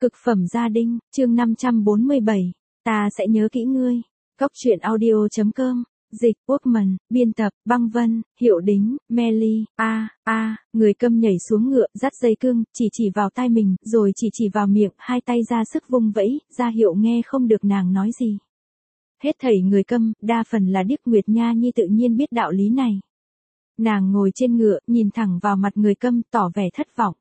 Cực phẩm gia đình, chương 547. Ta sẽ nhớ kỹ ngươi. Cóc truyện audio.com. Dịch, Workman, biên tập, Băng Vân, Hiệu Đính, Melly, người câm nhảy xuống ngựa, dắt dây cương, chỉ vào tai mình, rồi chỉ vào miệng, hai tay ra sức vung vẫy, ra hiệu nghe không được nàng nói gì. Hết thảy người câm, đa phần là điếc. Nguyệt Nha Nhi tự nhiên biết đạo lý này. Nàng ngồi trên ngựa, nhìn thẳng vào mặt người câm, tỏ vẻ thất vọng.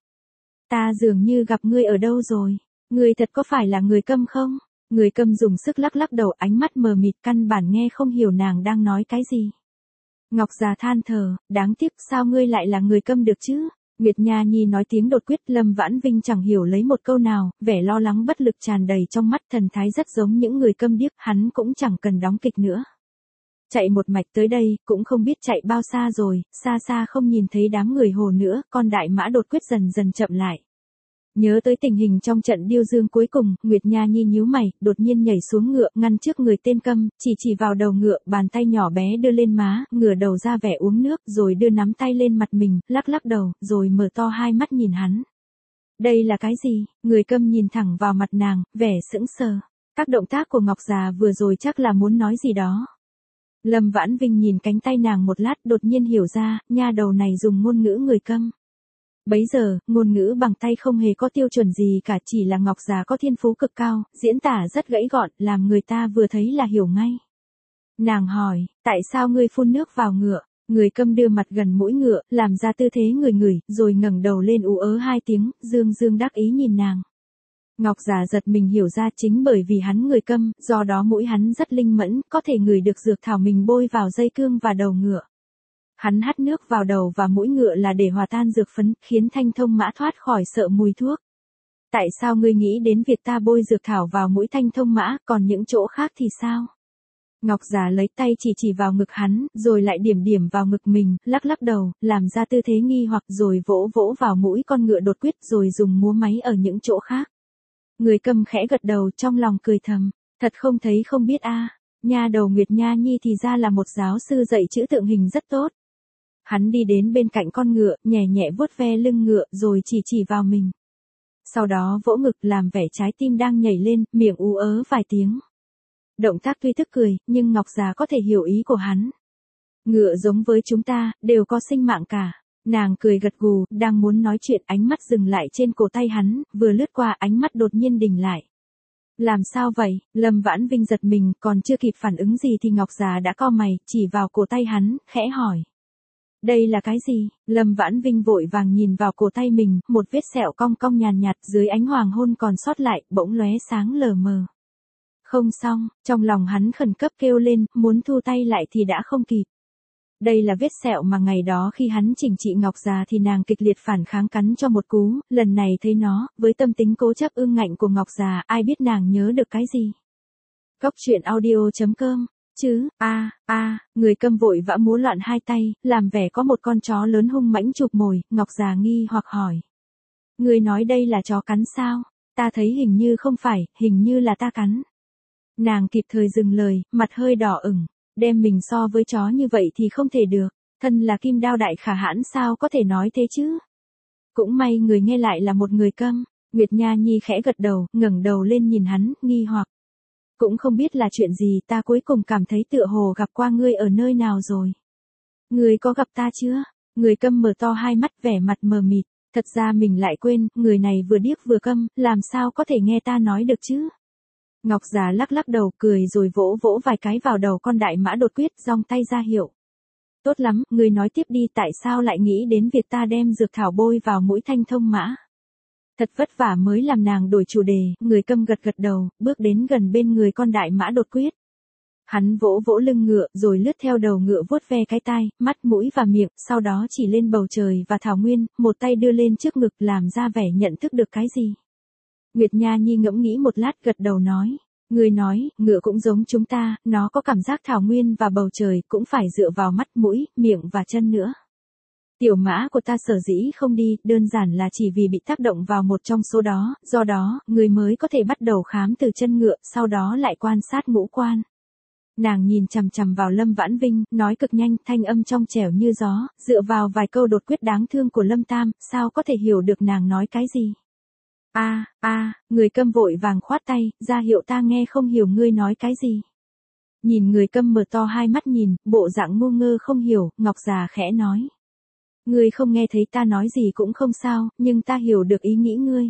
Ta dường như gặp ngươi ở đâu rồi, ngươi thật có phải là người câm không? Người câm dùng sức lắc đầu, ánh mắt mờ mịt, căn bản nghe không hiểu nàng đang nói cái gì. Ngọc già than thở, đáng tiếc, sao ngươi lại là người câm được chứ? Nguyệt Nha Nhi nói tiếng đột quyết. Lâm Vãn Vinh chẳng hiểu lấy một câu nào, vẻ lo lắng bất lực tràn đầy trong mắt, thần thái rất giống những người câm điếc. Hắn cũng chẳng cần đóng kịch nữa. Chạy một mạch tới đây, cũng không biết chạy bao xa rồi, xa không nhìn thấy đám người Hồ nữa, con đại mã đột quyết dần chậm lại. Nhớ tới tình hình trong trận điêu dương cuối cùng, Nguyệt Nha Nhi nhíu mày, đột nhiên nhảy xuống ngựa, ngăn trước người tên câm, chỉ vào đầu ngựa, bàn tay nhỏ bé đưa lên má, ngửa đầu ra vẻ uống nước, rồi đưa nắm tay lên mặt mình, lắc đầu, rồi mở to hai mắt nhìn hắn. Đây là cái gì? Người câm nhìn thẳng vào mặt nàng, vẻ sững sờ. Các động tác của Ngọc già vừa rồi chắc là muốn nói gì đó. Lâm Vãn Vinh nhìn cánh tay nàng một lát, đột nhiên hiểu ra, nha đầu này dùng ngôn ngữ người câm. Bấy giờ, ngôn ngữ bằng tay không hề có tiêu chuẩn gì cả, chỉ là Ngọc già có thiên phú cực cao, diễn tả rất gãy gọn, làm người ta vừa thấy là hiểu ngay. Nàng hỏi, tại sao ngươi phun nước vào ngựa? Người câm đưa mặt gần mũi ngựa, làm ra tư thế ngửi, rồi ngẩng đầu lên ú ớ hai tiếng, dương đắc ý nhìn nàng. Ngọc già giật mình hiểu ra, chính bởi vì hắn người câm, do đó mũi hắn rất linh mẫn, có thể ngửi được dược thảo mình bôi vào dây cương và đầu ngựa. Hắn hắt nước vào đầu và mũi ngựa là để hòa tan dược phấn, khiến Thanh Thông Mã thoát khỏi sợ mùi thuốc. Tại sao ngươi nghĩ đến việc ta bôi dược thảo vào mũi Thanh Thông Mã, còn những chỗ khác thì sao? Ngọc già lấy tay chỉ vào ngực hắn, rồi lại điểm vào ngực mình, lắc đầu, làm ra tư thế nghi hoặc, rồi vỗ vào mũi con ngựa đột quyết, rồi dùng múa máy ở những chỗ khác. Người câm khẽ gật đầu, trong lòng cười thầm, thật không thấy không biết nha đầu Nguyệt Nha Nhi thì ra là một giáo sư dạy chữ tượng hình rất tốt. Hắn đi đến bên cạnh con ngựa, nhẹ vuốt ve lưng ngựa, rồi chỉ vào mình. Sau đó vỗ ngực, làm vẻ trái tim đang nhảy lên, miệng ú ớ vài tiếng. Động tác tuy tức cười, nhưng Ngọc già có thể hiểu ý của hắn. Ngựa giống với chúng ta, đều có sinh mạng cả. Nàng cười gật gù, đang muốn nói chuyện, ánh mắt dừng lại trên cổ tay hắn, vừa lướt qua, ánh mắt đột nhiên đình lại. Làm sao vậy? Lâm Vãn Vinh giật mình, còn chưa kịp phản ứng gì thì Ngọc già đã cau mày, chỉ vào cổ tay hắn, khẽ hỏi. Đây là cái gì? Lâm Vãn Vinh vội vàng nhìn vào cổ tay mình, một vết sẹo cong nhàn nhạt dưới ánh hoàng hôn còn sót lại, bỗng lóe sáng lờ mờ. Không xong, trong lòng hắn khẩn cấp kêu lên, muốn thu tay lại thì đã không kịp. Đây là vết sẹo mà ngày đó khi hắn chỉnh trị Ngọc già thì nàng kịch liệt phản kháng cắn cho một cú, lần này thấy nó, với tâm tính cố chấp ương ngạnh của Ngọc già, ai biết nàng nhớ được cái gì. Cóc truyện audio.com. Chứ, người câm vội vã múa loạn hai tay, làm vẻ có một con chó lớn hung mãnh chụp mồi, Ngọc già nghi hoặc hỏi. Ngươi nói đây là chó cắn sao? Ta thấy hình như không phải, hình như là ta cắn. Nàng kịp thời dừng lời, mặt hơi đỏ ửng, đem mình so với chó như vậy thì không thể được, thân là kim đao đại khả hãn sao có thể nói thế chứ? Cũng may người nghe lại là một người câm. Nguyệt Nha Nhi khẽ gật đầu, ngẩng đầu lên nhìn hắn, nghi hoặc. Cũng không biết là chuyện gì, ta cuối cùng cảm thấy tựa hồ gặp qua ngươi ở nơi nào rồi. Ngươi có gặp ta chưa? Người câm mở to hai mắt, vẻ mặt mờ mịt, thật ra mình lại quên, người này vừa điếc vừa câm, làm sao có thể nghe ta nói được chứ? Ngọc già lắc đầu, cười rồi vỗ vài cái vào đầu con đại mã đột quyết, giong tay ra hiệu. Tốt lắm, ngươi nói tiếp đi, tại sao lại nghĩ đến việc ta đem dược thảo bôi vào mũi Thanh Thông Mã? Thật vất vả mới làm nàng đổi chủ đề, người câm gật đầu, bước đến gần bên người con đại mã đột quyết. Hắn vỗ lưng ngựa, rồi lướt theo đầu ngựa vuốt ve cái tai, mắt mũi và miệng, sau đó chỉ lên bầu trời và thảo nguyên, một tay đưa lên trước ngực, làm ra vẻ nhận thức được cái gì. Nguyệt Nha Nhi ngẫm nghĩ một lát, gật đầu nói. Người nói, ngựa cũng giống chúng ta, nó có cảm giác thảo nguyên và bầu trời, cũng phải dựa vào mắt mũi, miệng và chân nữa. Tiểu mã của ta sở dĩ không đi, đơn giản là chỉ vì bị tác động vào một trong số đó, do đó, người mới có thể bắt đầu khám từ chân ngựa, sau đó lại quan sát ngũ quan. Nàng nhìn chằm vào Lâm Vãn Vinh, nói cực nhanh, thanh âm trong trẻo như gió, dựa vào vài câu đột quyết đáng thương của Lâm Tam, sao có thể hiểu được nàng nói cái gì. Người Câm vội vàng khoát tay, ra hiệu ta nghe không hiểu ngươi nói cái gì. Nhìn Người Câm mở to hai mắt nhìn, bộ dạng ngu ngơ không hiểu, Ngọc già khẽ nói. Ngươi không nghe thấy ta nói gì cũng không sao, nhưng ta hiểu được ý nghĩ ngươi.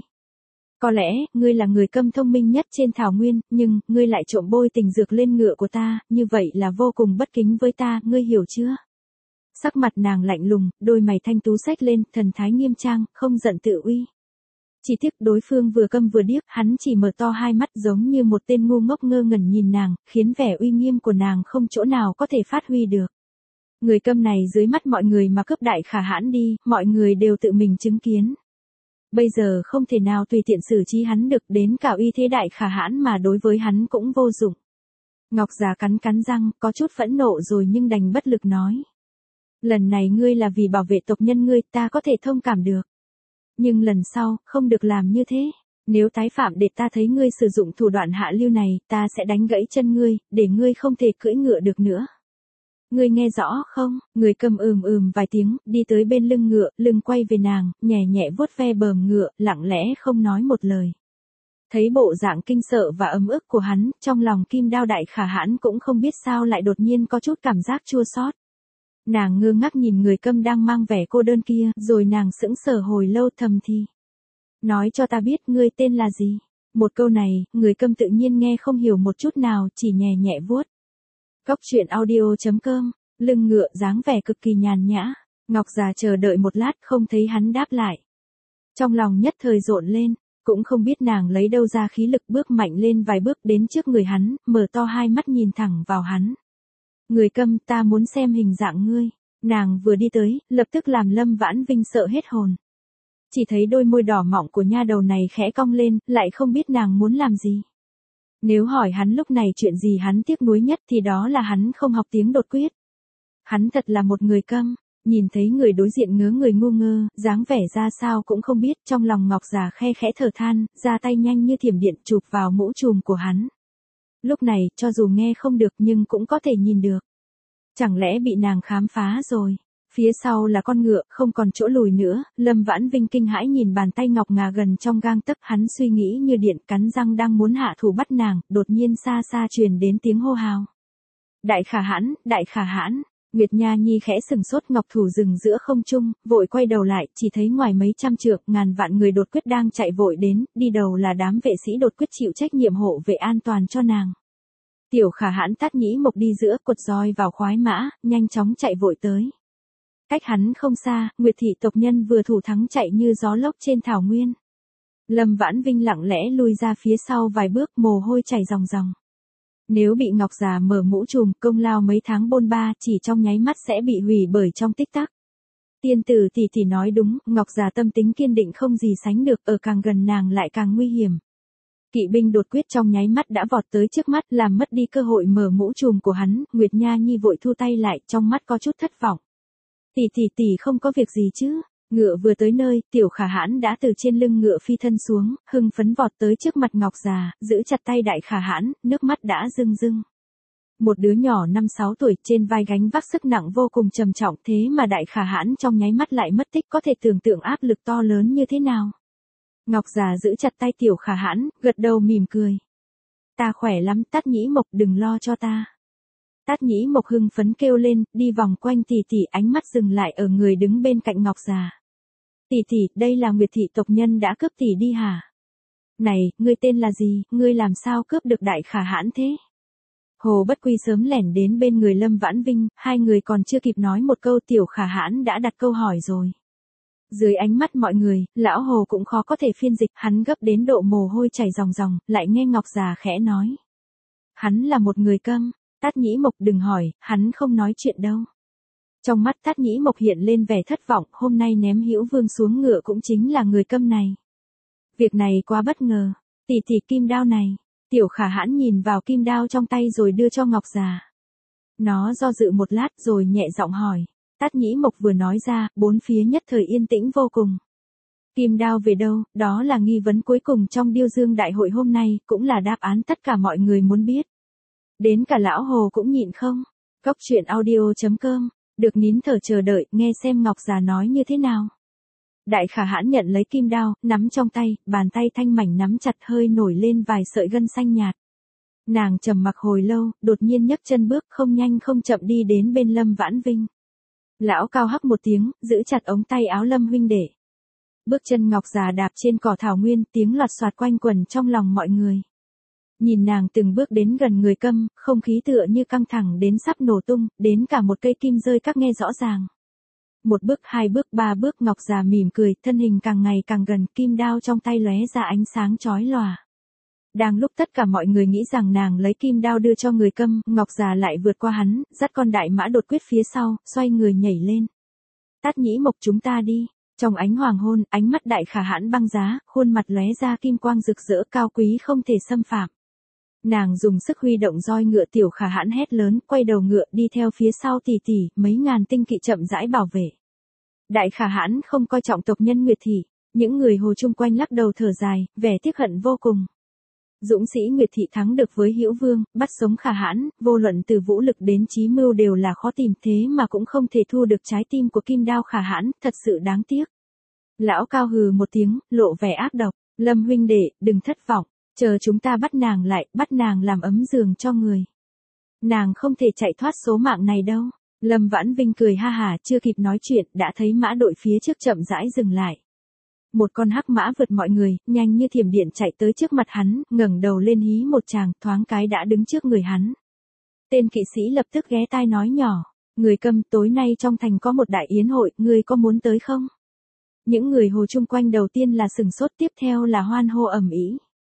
Có lẽ, ngươi là người Câm thông minh nhất trên thảo nguyên, nhưng, ngươi lại trộm bôi tình dược lên ngựa của ta, như vậy là vô cùng bất kính với ta, ngươi hiểu chưa? Sắc mặt nàng lạnh lùng, đôi mày thanh tú xách lên, thần thái nghiêm trang, không giận tự uy. Chỉ tiếc đối phương vừa câm vừa điếc, hắn chỉ mở to hai mắt giống như một tên ngu ngốc ngơ ngẩn nhìn nàng, khiến vẻ uy nghiêm của nàng không chỗ nào có thể phát huy được. Người Câm này dưới mắt mọi người mà cướp Đại Khả Hãn đi, mọi người đều tự mình chứng kiến. Bây giờ không thể nào tùy tiện xử trí hắn được, đến cả uy thế Đại Khả Hãn mà đối với hắn cũng vô dụng. Ngọc già cắn cắn răng, có chút phẫn nộ rồi nhưng đành bất lực nói. Lần này ngươi là vì bảo vệ tộc nhân ngươi, ta có thể thông cảm được. Nhưng lần sau, không được làm như thế. Nếu tái phạm để ta thấy ngươi sử dụng thủ đoạn hạ lưu này, ta sẽ đánh gãy chân ngươi, để ngươi không thể cưỡi ngựa được nữa. Ngươi nghe rõ không? Người Câm vài tiếng, đi tới bên lưng ngựa, lưng quay về nàng, nhẹ nhẹ vuốt ve bờm ngựa, lặng lẽ không nói một lời. Thấy bộ dạng kinh sợ và ấm ức của hắn, trong lòng Kim Đao Đại Khả Hãn cũng không biết sao lại đột nhiên có chút cảm giác chua xót. Nàng ngơ ngác nhìn Người Câm đang mang vẻ cô đơn kia, rồi nàng sững sờ hồi lâu thầm thì. Nói cho ta biết ngươi tên là gì? Một câu này, Người Câm tự nhiên nghe không hiểu một chút nào, chỉ nhẹ nhẹ vuốt. Cóc truyện audio.com, lưng ngựa dáng vẻ cực kỳ nhàn nhã. Ngọc già chờ đợi một lát không thấy hắn đáp lại. Trong lòng nhất thời rộn lên, cũng không biết nàng lấy đâu ra khí lực bước mạnh lên vài bước đến trước người hắn, mở to hai mắt nhìn thẳng vào hắn. Người Câm, ta muốn xem hình dạng ngươi. Nàng vừa đi tới, lập tức làm Lâm Vãn Vinh sợ hết hồn. Chỉ thấy đôi môi đỏ mọng của nha đầu này khẽ cong lên, lại không biết nàng muốn làm gì. Nếu hỏi hắn lúc này chuyện gì hắn tiếc nuối nhất thì đó là hắn không học tiếng đột quyết. Hắn thật là một người câm, nhìn thấy người đối diện ngớ người ngu ngơ, dáng vẻ ra sao cũng không biết, trong lòng Ngọc già khe khẽ thở than, ra tay nhanh như thiểm điện chụp vào mũ trùm của hắn. Lúc này, cho dù nghe không được nhưng cũng có thể nhìn được. Chẳng lẽ bị nàng khám phá rồi? Phía sau là con ngựa, không còn chỗ lùi nữa, Lâm Vãn Vinh kinh hãi nhìn bàn tay ngọc ngà gần trong gang tấc, hắn suy nghĩ như điện, cắn răng đang muốn hạ thủ bắt nàng, đột nhiên xa xa truyền đến tiếng hô hào. Đại Khả Hãn, Đại Khả Hãn. Nguyệt Nha Nhi khẽ sừng sốt, ngọc thủ dừng giữa không trung, vội quay đầu lại, chỉ thấy ngoài mấy trăm trượng, ngàn vạn người đột quyết đang chạy vội đến, đi đầu là đám vệ sĩ đột quyết chịu trách nhiệm hộ vệ an toàn cho nàng. Tiểu Khả Hãn Tát Nhĩ Mộc đi giữa, quật roi vào khoái mã, nhanh chóng chạy vội tới. Cách hắn không xa, Nguyệt thị tộc nhân vừa thủ thắng chạy như gió lốc trên thảo nguyên. Lâm Vãn Vinh lặng lẽ lui ra phía sau vài bước, mồ hôi chảy ròng ròng. Nếu bị Ngọc già mở mũ trùm, công lao mấy tháng bôn ba chỉ trong nháy mắt sẽ bị hủy bởi trong tích tắc. Tiên tử tỷ nói đúng, Ngọc già tâm tính kiên định không gì sánh được, ở càng gần nàng lại càng nguy hiểm. Kỵ binh đột quyết trong nháy mắt đã vọt tới trước mắt, làm mất đi cơ hội mở mũ trùm của hắn. Nguyệt Nha Nhi vội thu tay lại, trong mắt có chút thất vọng. Tỷ không có việc gì chứ? Ngựa vừa tới nơi, Tiểu Khả Hãn đã từ trên lưng ngựa phi thân xuống, hưng phấn vọt tới trước mặt Ngọc già, giữ chặt tay Đại Khả Hãn, nước mắt đã rưng rưng. Một đứa nhỏ 5-6 tuổi trên vai gánh vác sức nặng vô cùng trầm trọng, thế mà Đại Khả Hãn trong nháy mắt lại mất tích, có thể tưởng tượng áp lực to lớn như thế nào. Ngọc già giữ chặt tay Tiểu Khả Hãn, gật đầu mỉm cười. Ta khỏe lắm, Tát Nhĩ Mộc, đừng lo cho ta. Tát Nhĩ Mộc hưng phấn kêu lên, đi vòng quanh tỷ, ánh mắt dừng lại ở người đứng bên cạnh Ngọc già. Tỷ, đây là Nguyệt thị tộc nhân đã cướp tỷ đi hả? Này, ngươi tên là gì, ngươi làm sao cướp được Đại Khả Hãn thế? Hồ Bất Quy sớm lẻn đến bên người Lâm Vãn Vinh, hai người còn chưa kịp nói một câu Tiểu Khả Hãn đã đặt câu hỏi rồi. Dưới ánh mắt mọi người, lão Hồ cũng khó có thể phiên dịch, hắn gấp đến độ mồ hôi chảy ròng ròng, lại nghe Ngọc già khẽ nói. Hắn là một người câm. Tát Nhĩ Mộc đừng hỏi, hắn không nói chuyện đâu. Trong mắt Tát Nhĩ Mộc hiện lên vẻ thất vọng, hôm nay ném Hữu Vương xuống ngựa cũng chính là người câm này. Việc này quá bất ngờ, tỷ kim đao này. Tiểu Khả Hãn nhìn vào kim đao trong tay rồi đưa cho Ngọc già. Nó do dự một lát rồi nhẹ giọng hỏi. Tát Nhĩ Mộc vừa nói ra, bốn phía nhất thời yên tĩnh vô cùng. Kim đao về đâu, đó là nghi vấn cuối cùng trong Điêu Dương Đại hội hôm nay, cũng là đáp án tất cả mọi người muốn biết. Đến cả lão Hồ cũng nhịn không. Cóc truyện audio.com, được nín thở chờ đợi, nghe xem Ngọc già nói như thế nào. Đại Khả Hãn nhận lấy kim đao, nắm trong tay, bàn tay thanh mảnh nắm chặt hơi nổi lên vài sợi gân xanh nhạt. Nàng trầm mặc hồi lâu, đột nhiên nhấc chân bước không nhanh không chậm đi đến bên Lâm Vãn Vinh. Lão Cao hắc một tiếng, giữ chặt ống tay áo Lâm huynh đệ. Bước chân ngọc già đạp trên cỏ thảo nguyên, tiếng loạt soạt quanh quẩn trong lòng mọi người. Nhìn nàng từng bước đến gần người Câm, không khí tựa như căng thẳng đến sắp nổ tung, đến cả một cây kim rơi các nghe rõ ràng. Một bước, hai bước, ba bước, ngọc già mỉm cười, thân hình càng ngày càng gần, kim đao trong tay lóe ra ánh sáng chói lòa. Đang lúc tất cả mọi người nghĩ rằng nàng lấy kim đao đưa cho người Câm, ngọc già lại vượt qua hắn, dắt con đại mã đột quyết phía sau, xoay người nhảy lên. Tát Nhĩ Mộc, chúng ta đi. Trong ánh hoàng hôn, ánh mắt Đại Khả Hãn băng giá, khuôn mặt lóe ra kim quang rực rỡ, cao quý không thể xâm phạm. Nàng dùng sức huy động roi ngựa, Tiểu Khả Hãn hét lớn, quay đầu ngựa đi theo phía sau tỷ tỷ, mấy ngàn tinh kỵ chậm rãi bảo vệ. Đại Khả Hãn không coi trọng tộc nhân Nguyệt Thị, những người hồ chung quanh lắc đầu thở dài, vẻ tiếc hận vô cùng. Dũng sĩ Nguyệt Thị thắng được với Hữu Vương, bắt sống Khả Hãn, vô luận từ vũ lực đến trí mưu đều là khó tìm, thế mà cũng không thể thu được trái tim của kim đao Khả Hãn, thật sự đáng tiếc. Lão Cao hừ một tiếng, lộ vẻ ác độc, Lâm huynh đệ, đừng thất vọng, chờ chúng ta bắt nàng lại, bắt nàng làm ấm giường cho người. Nàng không thể chạy thoát số mạng này đâu. Lâm Vãn Vinh cười ha hà, chưa kịp nói chuyện, đã thấy mã đội phía trước chậm rãi dừng lại. Một con hắc mã vượt mọi người, nhanh như thiểm điện chạy tới trước mặt hắn, ngẩng đầu lên hí một tràng, thoáng cái đã đứng trước người hắn. Tên kỵ sĩ lập tức ghé tai nói nhỏ, người Câm, tối nay trong thành có một đại yến hội, ngươi có muốn tới không? Những người hồ chung quanh đầu tiên là sừng sốt, tiếp theo là hoan hô ầm ĩ.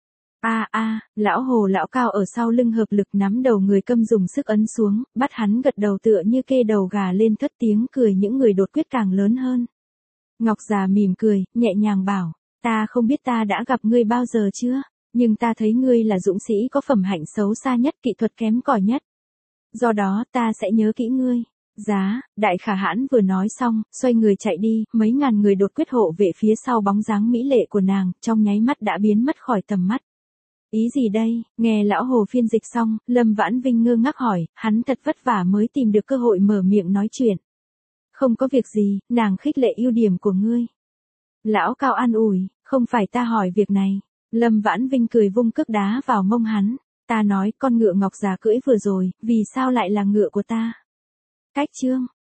Lão hồ lão Cao ở sau lưng hợp lực nắm đầu người Câm dùng sức ấn xuống, bắt hắn gật đầu tựa như kê đầu gà lên, thất tiếng cười, những người đột quyết càng lớn hơn. Ngọc già mỉm cười, nhẹ nhàng bảo, ta không biết ta đã gặp ngươi bao giờ chưa, nhưng ta thấy ngươi là dũng sĩ có phẩm hạnh xấu xa nhất, kỹ thuật kém cỏi nhất. Do đó ta sẽ nhớ kỹ ngươi. Giá, Đại Khả Hãn vừa nói xong, xoay người chạy đi, mấy ngàn người đột quyết hộ vệ phía sau bóng dáng mỹ lệ của nàng, trong nháy mắt đã biến mất khỏi tầm mắt. Ý gì đây? Nghe lão hồ phiên dịch xong, Lâm Vãn Vinh ngơ ngác hỏi, hắn thật vất vả mới tìm được cơ hội mở miệng nói chuyện. Không có việc gì, nàng khích lệ ưu điểm của ngươi. Lão Cao an ủi, không phải ta hỏi việc này. Lâm Vãn Vinh cười vung cước đá vào mông hắn. Ta nói, con ngựa ngọc già cưỡi vừa rồi, vì sao lại là ngựa của ta? Cách chương.